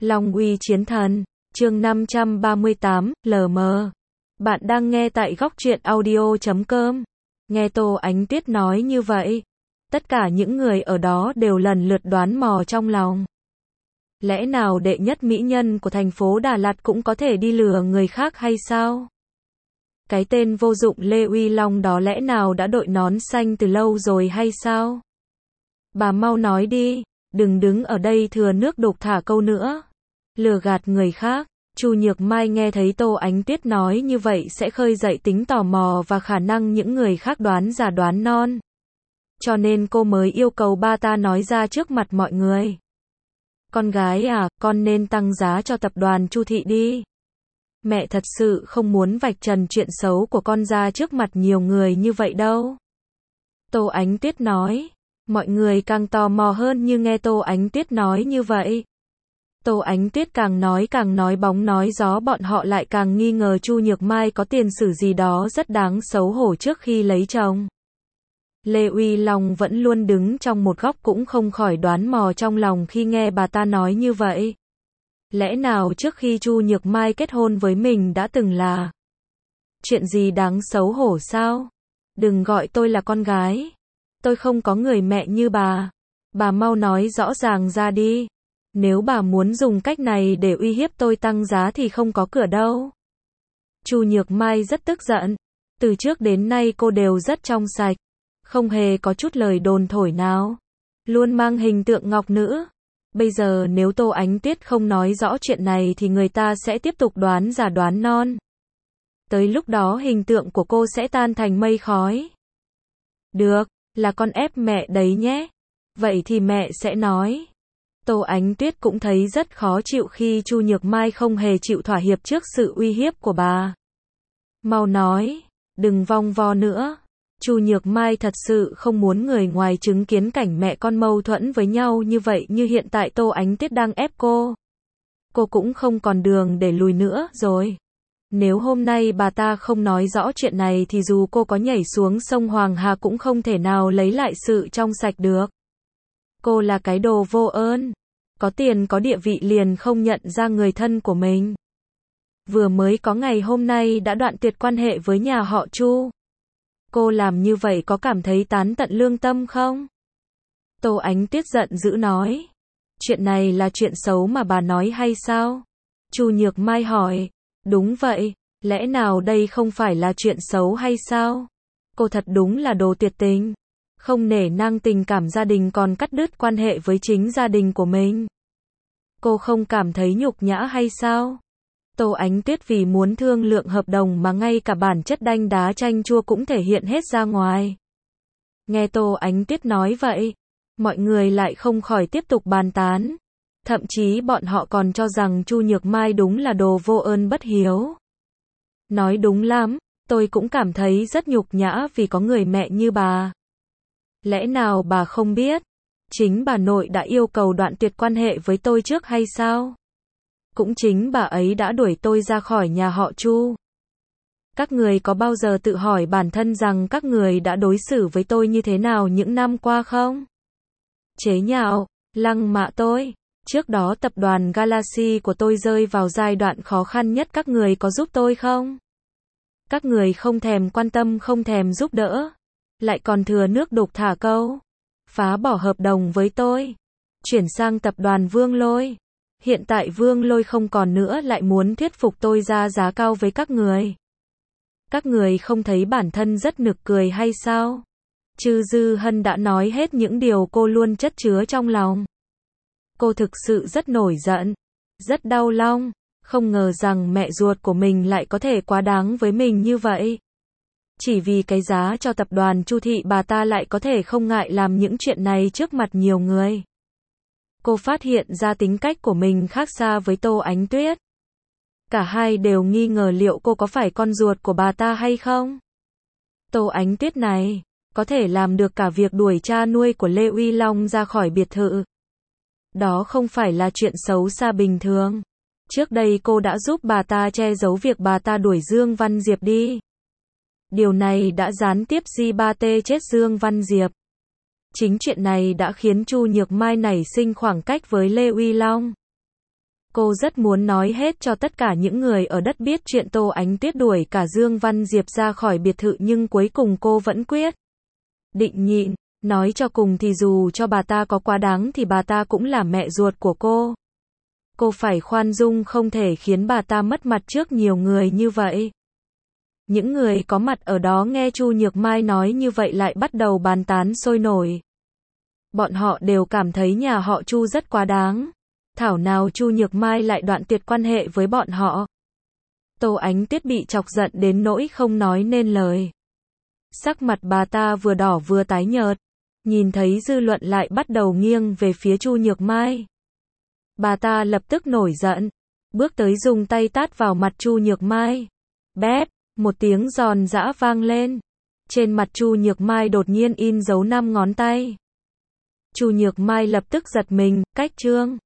Long uy chiến thần, chương 538, LM. Bạn đang nghe tại góc truyện audio.com. Nghe Tô Ánh Tuyết nói như vậy, tất cả những người ở đó đều lần lượt đoán mò trong lòng. Lẽ nào đệ nhất mỹ nhân của thành phố Đà Lạt cũng có thể đi lừa người khác hay sao? Cái tên vô dụng Lê Uy Long đó lẽ nào đã đội nón xanh từ lâu rồi hay sao? Bà mau nói đi, đừng đứng ở đây thừa nước đục thả câu nữa. Lừa gạt người khác. Chu Nhược Mai nghe thấy Tô Ánh Tuyết nói như vậy sẽ khơi dậy tính tò mò và khả năng những người khác đoán giả đoán non. Cho nên cô mới yêu cầu ba ta nói ra trước mặt mọi người. Con gái à, con nên tăng giá cho tập đoàn Chu Thị đi. Mẹ thật sự không muốn vạch trần chuyện xấu của con ra trước mặt nhiều người như vậy đâu. Tô Ánh Tuyết nói. Mọi người càng tò mò hơn như nghe Tô Ánh Tuyết nói như vậy. Tô Ánh Tuyết càng nói bóng nói gió, bọn họ lại càng nghi ngờ Chu Nhược Mai có tiền sử gì đó rất đáng xấu hổ trước khi lấy chồng. Lê Uy Long vẫn luôn đứng trong một góc cũng không khỏi đoán mò trong lòng khi nghe bà ta nói như vậy. Lẽ nào trước khi Chu Nhược Mai kết hôn với mình đã từng là chuyện gì đáng xấu hổ sao? Đừng gọi tôi là con gái. Tôi không có người mẹ như bà. Bà mau nói rõ ràng ra đi. Nếu bà muốn dùng cách này để uy hiếp tôi tăng giá thì không có cửa đâu. Chu Nhược Mai rất tức giận. Từ trước đến nay cô đều rất trong sạch. Không hề có chút lời đồn thổi nào. Luôn mang hình tượng ngọc nữ. Bây giờ nếu Tô Ánh Tuyết không nói rõ chuyện này thì người ta sẽ tiếp tục đoán giả đoán non. Tới lúc đó hình tượng của cô sẽ tan thành mây khói. Được, là con ép mẹ đấy nhé. Vậy thì mẹ sẽ nói. Tô Ánh Tuyết cũng thấy rất khó chịu khi Chu Nhược Mai không hề chịu thỏa hiệp trước sự uy hiếp của bà. Mau nói, đừng vòng vo nữa. Chu Nhược Mai thật sự không muốn người ngoài chứng kiến cảnh mẹ con mâu thuẫn với nhau như vậy như hiện tại Tô Ánh Tuyết đang ép cô. Cô cũng không còn đường để lùi nữa rồi. Nếu hôm nay bà ta không nói rõ chuyện này thì dù cô có nhảy xuống sông Hoàng Hà cũng không thể nào lấy lại sự trong sạch được. Cô là cái đồ vô ơn. Có tiền có địa vị liền không nhận ra người thân của mình. Vừa mới có ngày hôm nay đã đoạn tuyệt quan hệ với nhà họ Chu. Cô làm như vậy có cảm thấy tán tận lương tâm không? Tô Ánh Tuyết giận dữ nói. Chuyện này là chuyện xấu mà bà nói hay sao? Chu Nhược Mai hỏi. Đúng vậy, lẽ nào đây không phải là chuyện xấu hay sao? Cô thật đúng là đồ tuyệt tình. Không nể nang tình cảm gia đình còn cắt đứt quan hệ với chính gia đình của mình. Cô không cảm thấy nhục nhã hay sao? Tô Ánh Tuyết vì muốn thương lượng hợp đồng mà ngay cả bản chất đanh đá chanh chua cũng thể hiện hết ra ngoài. Nghe Tô Ánh Tuyết nói vậy, mọi người lại không khỏi tiếp tục bàn tán. Thậm chí bọn họ còn cho rằng Chu Nhược Mai đúng là đồ vô ơn bất hiếu. Nói đúng lắm, tôi cũng cảm thấy rất nhục nhã vì có người mẹ như bà. Lẽ nào bà không biết? Chính bà nội đã yêu cầu đoạn tuyệt quan hệ với tôi trước hay sao? Cũng chính bà ấy đã đuổi tôi ra khỏi nhà họ Chu. Các người có bao giờ tự hỏi bản thân rằng các người đã đối xử với tôi như thế nào những năm qua không? Chế nhạo, lăng mạ tôi. Trước đó tập đoàn Galaxy của tôi rơi vào giai đoạn khó khăn nhất, các người có giúp tôi không? Các người không thèm quan tâm, không thèm giúp đỡ. Lại còn thừa nước đục thả câu. Phá bỏ hợp đồng với tôi. Chuyển sang tập đoàn Vương Lôi. Hiện tại Vương Lôi không còn nữa lại muốn thuyết phục tôi ra giá cao với các người. Các người không thấy bản thân rất nực cười hay sao? Chư Dư Hân đã nói hết những điều cô luôn chất chứa trong lòng. Cô thực sự rất nổi giận. Rất đau lòng. Không ngờ rằng mẹ ruột của mình lại có thể quá đáng với mình như vậy. Chỉ vì cái giá cho tập đoàn Chu Thị bà ta lại có thể không ngại làm những chuyện này trước mặt nhiều người. Cô phát hiện ra tính cách của mình khác xa với Tô Ánh Tuyết. Cả hai đều nghi ngờ liệu cô có phải con ruột của bà ta hay không. Tô Ánh Tuyết này, có thể làm được cả việc đuổi cha nuôi của Lê Uy Long ra khỏi biệt thự. Đó không phải là chuyện xấu xa bình thường. Trước đây cô đã giúp bà ta che giấu việc bà ta đuổi Dương Văn Diệp đi. Điều này đã gián tiếp G3T chết Dương Văn Diệp. Chính chuyện này đã khiến Chu Nhược Mai nảy sinh khoảng cách với Lê Uy Long. Cô rất muốn nói hết cho tất cả những người ở đất biết chuyện Tô Ánh Tuyết đuổi cả Dương Văn Diệp ra khỏi biệt thự, nhưng cuối cùng cô vẫn quyết định nhịn. Nói cho cùng thì dù cho bà ta có quá đáng thì bà ta cũng là mẹ ruột của cô. Cô phải khoan dung, không thể khiến bà ta mất mặt trước nhiều người như vậy. Những người có mặt ở đó nghe Chu Nhược Mai nói như vậy lại bắt đầu bàn tán sôi nổi. Bọn họ đều cảm thấy nhà họ Chu rất quá đáng. Thảo nào Chu Nhược Mai lại đoạn tuyệt quan hệ với bọn họ. Tô Ánh Tuyết bị chọc giận đến nỗi không nói nên lời. Sắc mặt bà ta vừa đỏ vừa tái nhợt. Nhìn thấy dư luận lại bắt đầu nghiêng về phía Chu Nhược Mai, bà ta lập tức nổi giận, bước tới dùng tay tát vào mặt Chu Nhược Mai. Bép, một tiếng giòn giã vang lên. Trên mặt Chu Nhược Mai đột nhiên in dấu 5 ngón tay. Chu Nhược Mai lập tức giật mình, cách trương.